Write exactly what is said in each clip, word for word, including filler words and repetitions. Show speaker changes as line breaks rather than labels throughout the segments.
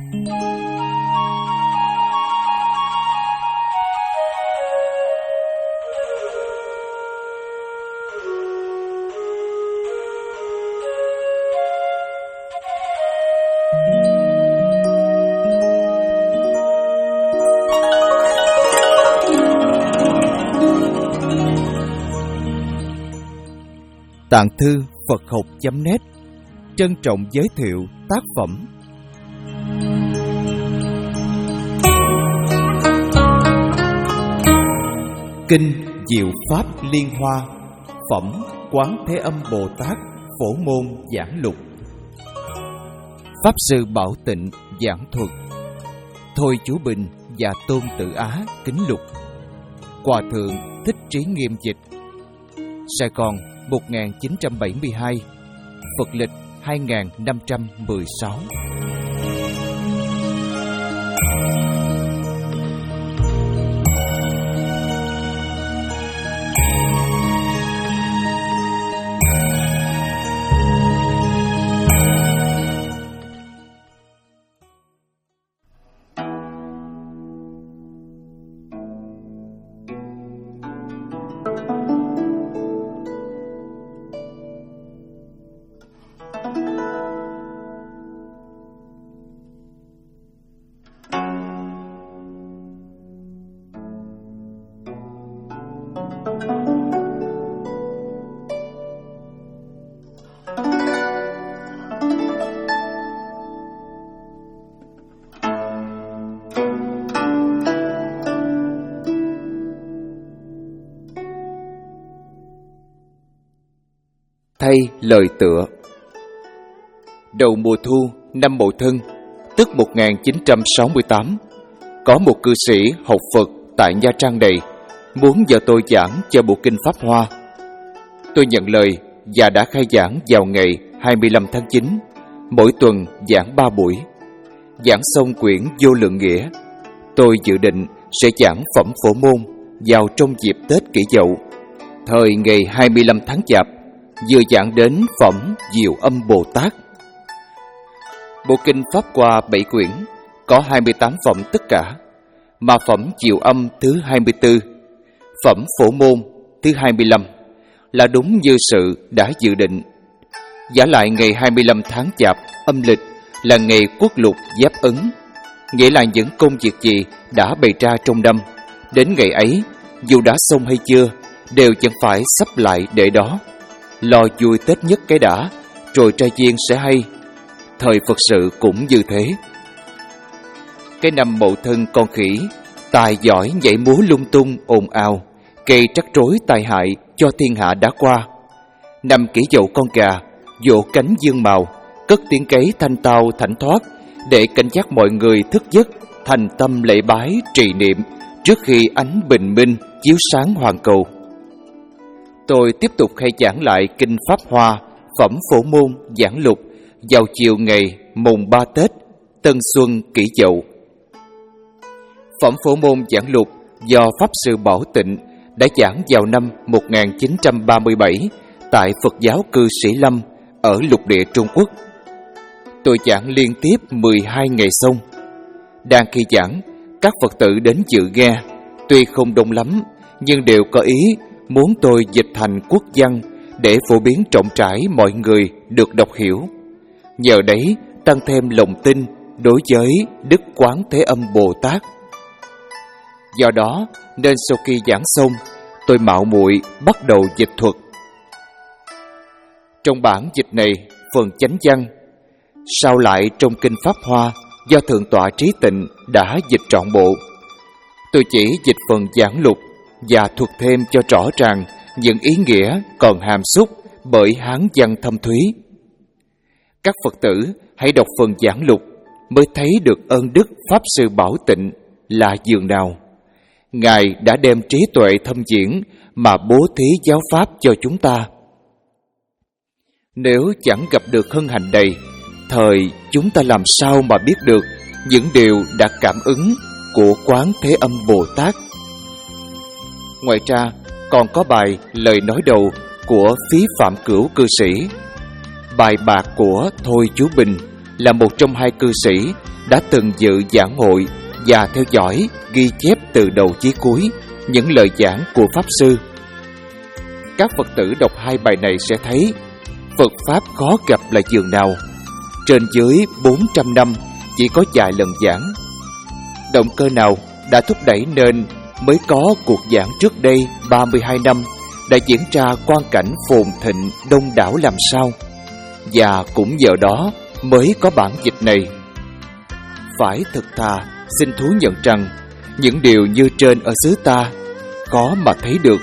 Tạng thư Phật học chấm net trân trọng giới thiệu tác phẩm Kinh Diệu Pháp Liên Hoa, phẩm Quán Thế Âm Bồ Tát Phổ Môn Giảng Lục. Pháp Sư Bảo Tịnh giảng thuật, Thôi Chú Bình và Tôn Tử Á kính lục. Hòa Thượng Thích Trí Nghiêm dịch. Sài Gòn một nghìn chín trăm bảy mươi hai, Phật lịch hai nghìn năm trăm mười sáu. Thay lời tựa. Đầu mùa thu năm Mậu Thân, tức một nghìn chín trăm sáu mươi tám, có một cư sĩ học Phật tại Nha Trang này muốn nhờ tôi giảng cho bộ kinh Pháp Hoa. Tôi nhận lời và đã khai giảng vào ngày hai mươi lăm tháng chín, mỗi tuần giảng ba buổi. Giảng xong quyển Vô Lượng Nghĩa, tôi dự định sẽ giảng phẩm Phổ Môn vào trong dịp Tết Kỷ Dậu, thời ngày hai mươi lăm tháng Chạp, vừa giảng đến phẩm Diệu Âm Bồ Tát. Bộ kinh Pháp Hoa bảy quyển, có hai mươi tám phẩm tất cả, mà phẩm Diệu Âm thứ hai mươi tư, phẩm Phổ Môn thứ hai mươi lăm là đúng như sự đã dự định. Giả lại ngày hai mươi lăm tháng Chạp âm lịch là ngày Quốc Lục Giáp Ấn, nghĩa là những công việc gì đã bày ra trong năm, đến ngày ấy, dù đã xong hay chưa, đều chẳng phải sắp lại để đó. Lo vui Tết nhất cái đã, rồi trai duyên sẽ hay. Thời Phật sự cũng như thế. Cái năm Mậu Thân con khỉ, tài giỏi nhảy múa lung tung ồn ào, gây rắc rối tai hại cho thiên hạ đã qua. Năm Kỷ Dậu con gà, vỗ cánh dương màu, cất tiếng cấy thanh tao thảnh thoát, để cảnh giác mọi người thức giấc, thành tâm lễ bái trì niệm trước khi ánh bình minh chiếu sáng hoàn cầu. Tôi tiếp tục khai giảng lại kinh Pháp Hoa, phẩm Phổ Môn giảng lục vào chiều ngày mùng ba Tết Tân Xuân Kỷ Dậu. Phẩm Phổ Môn giảng lục do Pháp Sư Bảo Tịnh đã giảng vào năm một nghìn chín trăm ba mươi bảy tại Phật giáo cư Sĩ Lâm ở lục địa Trung Quốc. Tôi giảng liên tiếp mười hai ngày xong. Đang khi giảng, các Phật tử đến dự nghe, tuy không đông lắm nhưng đều có ý muốn tôi dịch thành quốc văn để phổ biến rộng rãi mọi người được đọc hiểu. Nhờ đấy tăng thêm lòng tin đối với Đức Quán Thế Âm Bồ Tát. Do đó nên sau khi giảng xong, tôi mạo muội bắt đầu dịch thuật. Trong bản dịch này, phần chánh văn, sao lại trong kinh Pháp Hoa do Thượng tọa Trí Tịnh đã dịch trọn bộ. Tôi chỉ dịch phần giảng lục và thuật thêm cho rõ ràng những ý nghĩa còn hàm xúc bởi Hán văn thâm thúy. Các Phật tử hãy đọc phần giảng lục mới thấy được ơn đức Pháp Sư Bảo Tịnh là dường nào. Ngài đã đem trí tuệ thâm diễn mà bố thí giáo pháp cho chúng ta. Nếu chẳng gặp được hân hạnh này, thời chúng ta làm sao mà biết được những điều đã cảm ứng của Quán Thế Âm Bồ Tát. Ngoài ra, còn có bài lời nói đầu của Phí Phạm Cửu cư sĩ. Bài bạc của Thôi Chú Bình là một trong hai cư sĩ đã từng dự giảng hội và theo dõi, ghi chép từ đầu chí cuối những lời giảng của Pháp Sư. Các Phật tử đọc hai bài này sẽ thấy Phật Pháp khó gặp là giường nào. Trên dưới bốn trăm năm chỉ có vài lần giảng. Động cơ nào đã thúc đẩy nên mới có cuộc giảng trước đây ba mươi hai năm đã diễn ra quang cảnh phồn thịnh đông đảo làm sao? Và cũng nhờ đó mới có bản dịch này. Phải thật thà xin thú nhận rằng những điều như trên ở xứ ta khó mà thấy được.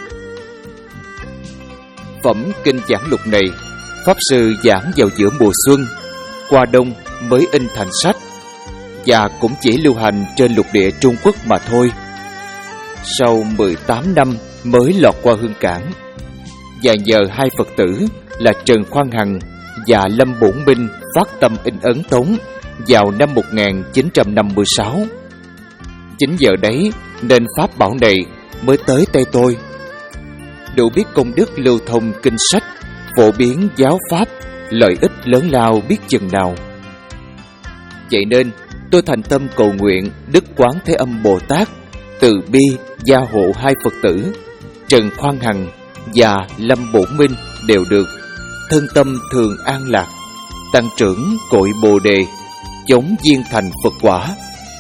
Phẩm kinh giảng lục này Pháp Sư giảng vào giữa mùa xuân, qua đông mới in thành sách, và cũng chỉ lưu hành trên lục địa Trung Quốc mà thôi. Sau mười tám năm mới lọt qua Hương Cảng, và nhờ hai Phật tử là Trần Khoan Hằng và Lâm Bổn Minh phát tâm in ấn tống vào năm một nghìn chín trăm năm mươi sáu. Chính giờ đấy nên pháp bảo này mới tới tay tôi. Đủ biết công đức lưu thông kinh sách, phổ biến giáo pháp, lợi ích lớn lao biết chừng nào. Vậy nên tôi thành tâm cầu nguyện Đức Quán Thế Âm Bồ Tát từ bi gia hộ hai Phật tử Trần Khoan Hằng và Lâm Bổn Minh đều được thân tâm thường an lạc, tăng trưởng cội Bồ đề, chống viên thành Phật quả.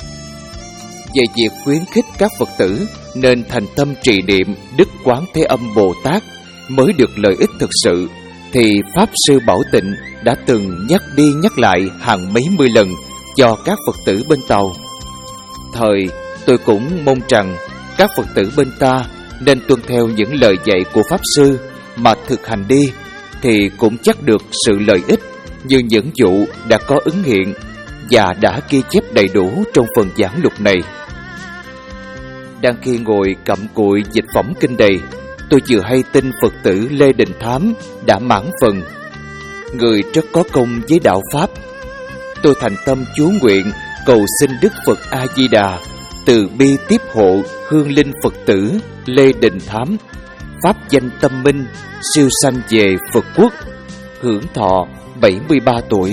Về việc khuyến khích các Phật tử nên thành tâm trì niệm Đức Quán Thế Âm Bồ Tát mới được lợi ích thực sự, thì Pháp Sư Bảo Tịnh đã từng nhắc đi nhắc lại hàng mấy mươi lần cho các Phật tử bên Tàu. Thời tôi cũng mong rằng các Phật tử bên ta nên tuân theo những lời dạy của Pháp Sư mà thực hành đi, thì cũng chắc được sự lợi ích như những vụ đã có ứng hiện và đã ghi chép đầy đủ trong phần giảng lục này. Đang khi ngồi cặm cụi dịch phẩm kinh đầy, tôi vừa hay tin Phật tử Lê Đình Thám đã mãn phần. Người rất có công với đạo Pháp. Tôi thành tâm chú nguyện cầu xin Đức Phật A-di-đà từ bi tiếp hộ hương linh Phật tử Lê Đình Thám, pháp danh tâm minh, siêu sanh về Phật quốc, hưởng thọ bảy mươi ba tuổi.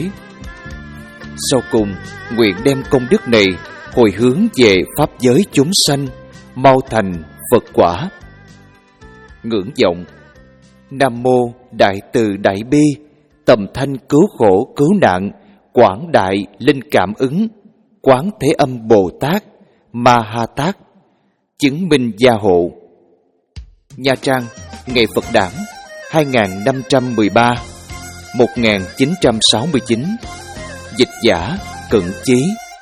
Sau cùng, nguyện đem công đức này hồi hướng về pháp giới chúng sanh, mau thành Phật quả. Ngưỡng vọng. Nam mô Đại Từ Đại Bi, tầm thanh cứu khổ cứu nạn, quảng đại linh cảm ứng, Quán Thế Âm Bồ Tát, Ma Ha Tát, chứng minh gia hộ. Nha Trang, ngày Phật Đản hai nghìn năm trăm mười ba đến một nghìn chín trăm sáu mươi chín. Dịch giả Cận Chí.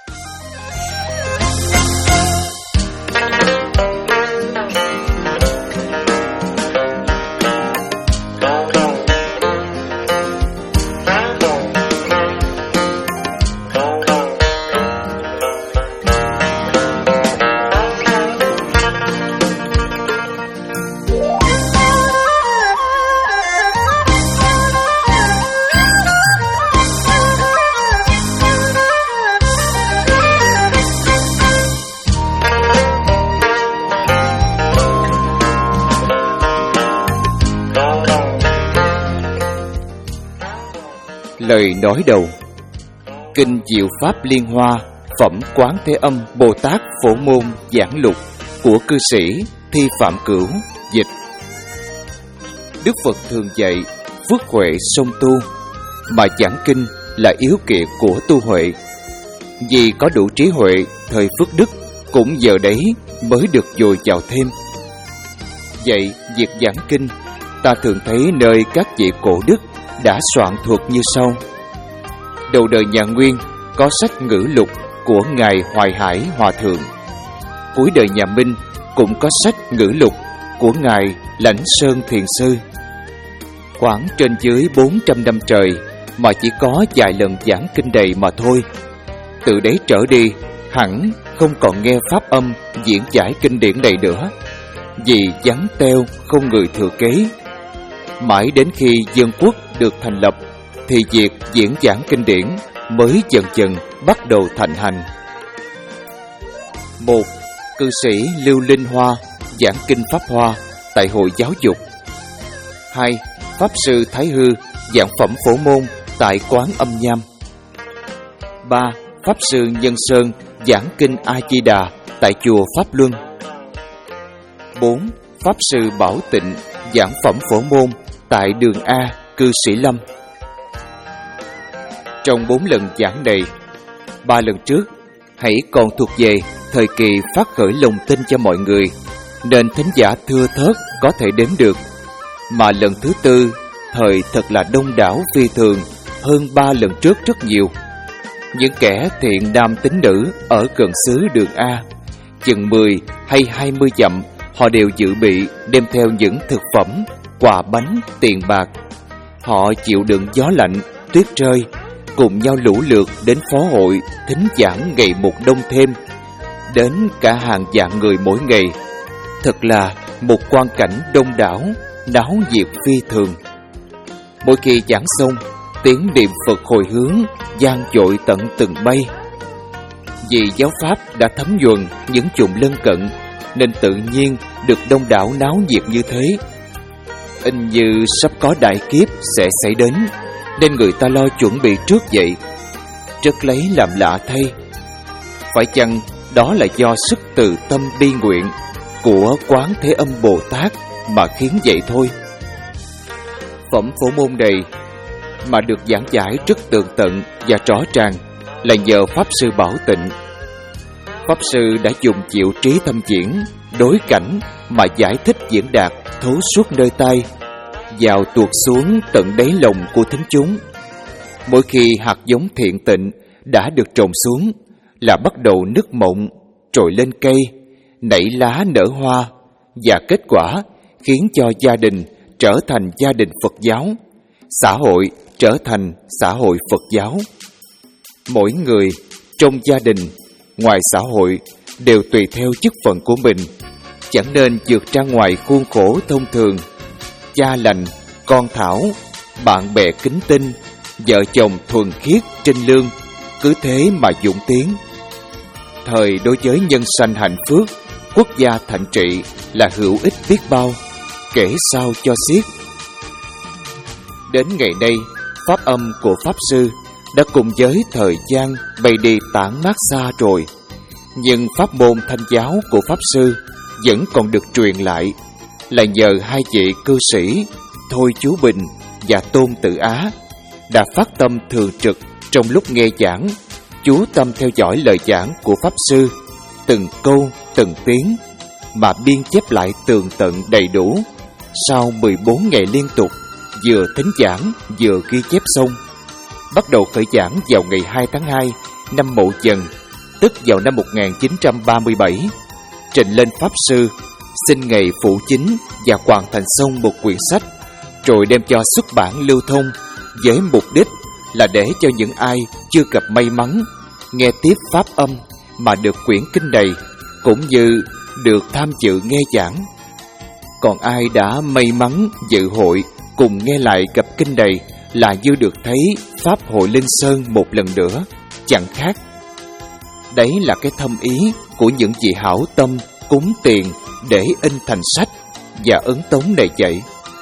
Lời nói đầu. Kinh Diệu Pháp Liên Hoa, phẩm Quán Thế Âm Bồ Tát Phổ Môn Giảng Lục của cư sĩ Thi Phạm Cửu dịch. Đức Phật thường dạy phước huệ song tu, mà giảng kinh là yếu kiệt của tu huệ. Vì có đủ trí huệ, thời phước đức cũng giờ đấy mới được dồi dào thêm. Vậy việc giảng kinh, ta thường thấy nơi các vị cổ đức đã soạn thuật như sau. Đầu đời nhà Nguyên có sách ngữ lục của Ngài Hoài Hải Hòa Thượng. Cuối đời nhà Minh cũng có sách ngữ lục của Ngài Lãnh Sơn Thiền Sư. Khoảng trên dưới bốn trăm năm trời mà chỉ có vài lần giảng kinh đầy mà thôi. Từ đấy trở đi, hẳn không còn nghe pháp âm diễn giải kinh điển này nữa, vì vắng teo không người thừa kế. Mãi đến khi dân quốc được thành lập, thì việc diễn giảng kinh điển mới dần dần bắt đầu thành hành. Một. Cư sĩ Lưu Linh Hoa giảng kinh Pháp Hoa tại Hội Giáo dục. Hai. Pháp sư Thái Hư giảng phẩm Phổ Môn tại Quán Âm Nham. Ba. Pháp Sư Nhân Sơn giảng kinh A-di-đà tại chùa Pháp Luân. Bốn. Pháp Sư Bảo Tịnh giảng phẩm Phổ Môn tại đường A, Cư Sĩ Lâm. Trong bốn lần giảng này, ba lần trước hãy còn thuộc về thời kỳ phát khởi lòng tin cho mọi người, nên thính giả thưa thớt có thể đếm được. Mà lần thứ tư, thời thật là đông đảo phi thường, hơn ba lần trước rất nhiều. Những kẻ thiện nam tín nữ ở gần xứ đường A, chừng mười hay hai mươi dặm, họ đều dự bị đem theo những thực phẩm, quà bánh, tiền bạc. Họ chịu đựng gió lạnh, tuyết rơi, cùng nhau lũ lượt đến phó hội thính giảng ngày một đông thêm, đến cả hàng vạn người mỗi ngày. Thật là một quang cảnh đông đảo, náo nhiệt phi thường. Mỗi khi giảng xong, tiếng niệm Phật hồi hướng vang dội tận từng bay. Vì giáo pháp đã thấm nhuần những vùng lân cận, nên tự nhiên được đông đảo náo nhiệt như thế. In như sắp có đại kiếp sẽ xảy đến, nên người ta lo chuẩn bị trước vậy. Rất lấy làm lạ thay. Phải chăng đó là do sức từ tâm bi nguyện của Quán Thế Âm Bồ Tát mà khiến vậy thôi? Phẩm Phổ Môn này mà được giảng giải rất tường tận và rõ ràng là nhờ Pháp Sư Bảo Tịnh. Pháp Sư đã dùng chịu trí thâm diễn, đối cảnh mà giải thích diễn đạt thấu suốt nơi tai, vào tuột xuống tận đáy lòng của thính chúng. Mỗi khi hạt giống thiện tịnh đã được trồng xuống là bắt đầu nứt mộng, trồi lên cây, nảy lá nở hoa, và kết quả khiến cho gia đình trở thành gia đình Phật giáo, xã hội trở thành xã hội Phật giáo. Mỗi người trong gia đình, ngoài xã hội đều tùy theo chức phận của mình, chẳng nên vượt ra ngoài khuôn khổ thông thường. Cha lành, con thảo, bạn bè kính tinh, vợ chồng thuần khiết trinh lương, cứ thế mà dũng tiến. Thời đối với nhân sanh hạnh phước, quốc gia thạnh trị là hữu ích biết bao, kể sao cho xiết. Đến ngày nay, pháp âm của Pháp Sư đã cùng với thời gian bay đi tản mát xa rồi, nhưng pháp môn Thanh giáo của Pháp Sư vẫn còn được truyền lại, là nhờ hai vị cư sĩ Thôi Chú Bình và Tôn Tự Á đã phát tâm thường trực trong lúc nghe giảng, chú tâm theo dõi lời giảng của Pháp Sư, từng câu, từng tiếng, mà biên chép lại tường tận đầy đủ. Sau mười bốn ngày liên tục, vừa thính giảng vừa ghi chép xong. Bắt đầu khởi giảng vào ngày hai tháng hai năm Mậu Dần, tức vào năm một nghìn chín trăm ba mươi bảy. Trình lên Pháp Sư xin ngày phụ chính và hoàn thành xong một quyển sách, rồi đem cho xuất bản lưu thông, với mục đích là để cho những ai chưa gặp may mắn nghe tiếp pháp âm mà được quyển kinh này, cũng như được tham dự nghe giảng. Còn ai đã may mắn dự hội cùng nghe lại gặp kinh này là như được thấy Pháp Hội Linh Sơn một lần nữa, chẳng khác. Đấy là cái thâm ý của những vị hảo tâm cúng tiền để in thành sách và ấn tống này vậy.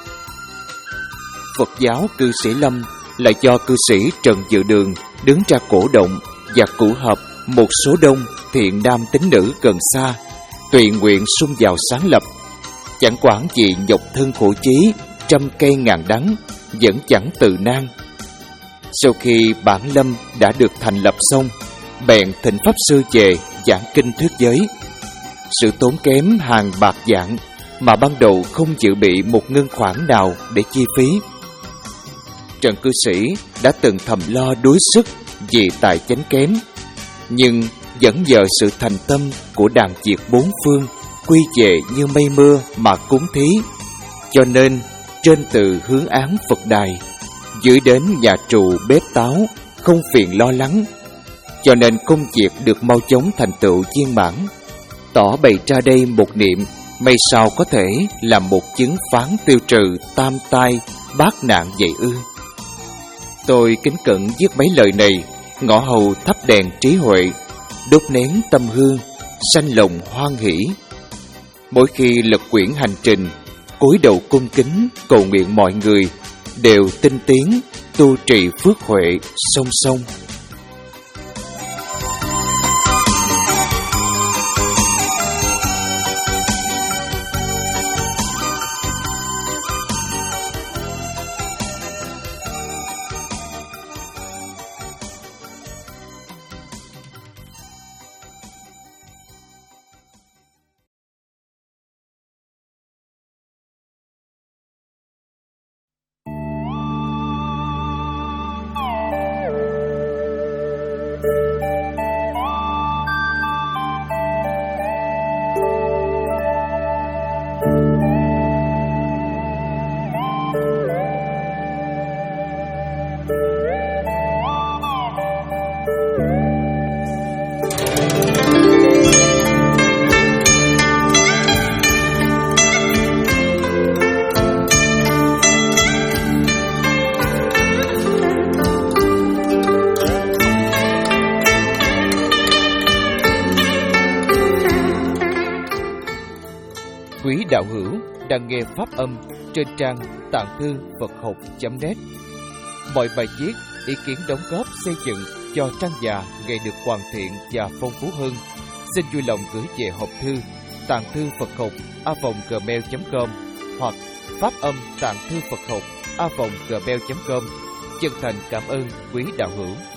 Phật giáo Cư Sĩ Lâm là do cư sĩ Trần Dự Đường đứng ra cổ động và cụ hợp một số đông thiện nam tín nữ gần xa, tùy nguyện xung vào sáng lập. Chẳng quản gì nhọc thân khổ chí, trăm cây ngàn đắng, vẫn chẳng từ nan. Sau khi bản lâm đã được thành lập xong, bèn thỉnh Pháp Sư về giảng kinh thuyết giới. Sự tốn kém hàng bạc vạn mà ban đầu không dự bị một ngân khoản nào để chi phí. Trần cư sĩ đã từng thầm lo đuối sức vì tài chánh kém, nhưng vẫn nhờ sự thành tâm của đàn Việt bốn phương quy về như mây mưa mà cúng thí, cho nên trên từ hướng án Phật đài, dưới đến nhà trù bếp táo, không phiền lo lắng, cho nên công việc được mau chóng thành tựu viên mãn. Tỏ bày ra đây một niệm, may sao có thể là một chứng phán tiêu trừ tam tai bát nạn vậy ư? Tôi kính cẩn viết mấy lời này, ngõ hầu thắp đèn trí huệ, đốt nén tâm hương, sanh lòng hoan hỷ. Mỗi khi lật quyển hành trình, cúi đầu cung kính cầu nguyện mọi người đều tinh tiến tu trì phước huệ song song. đạo hữu đang nghe pháp âm trên trang tạng thư Phật học chấm net. Mọi bài viết, ý kiến đóng góp xây dựng cho trang già ngày được hoàn thiện và phong phú hơn, xin vui lòng gửi về hộp thư tạng thư Phật học a vòng gmail chấm com hoặc pháp âm tạng thư Phật học a vòng gmail chấm com. Chân thành cảm ơn quý đạo hữu.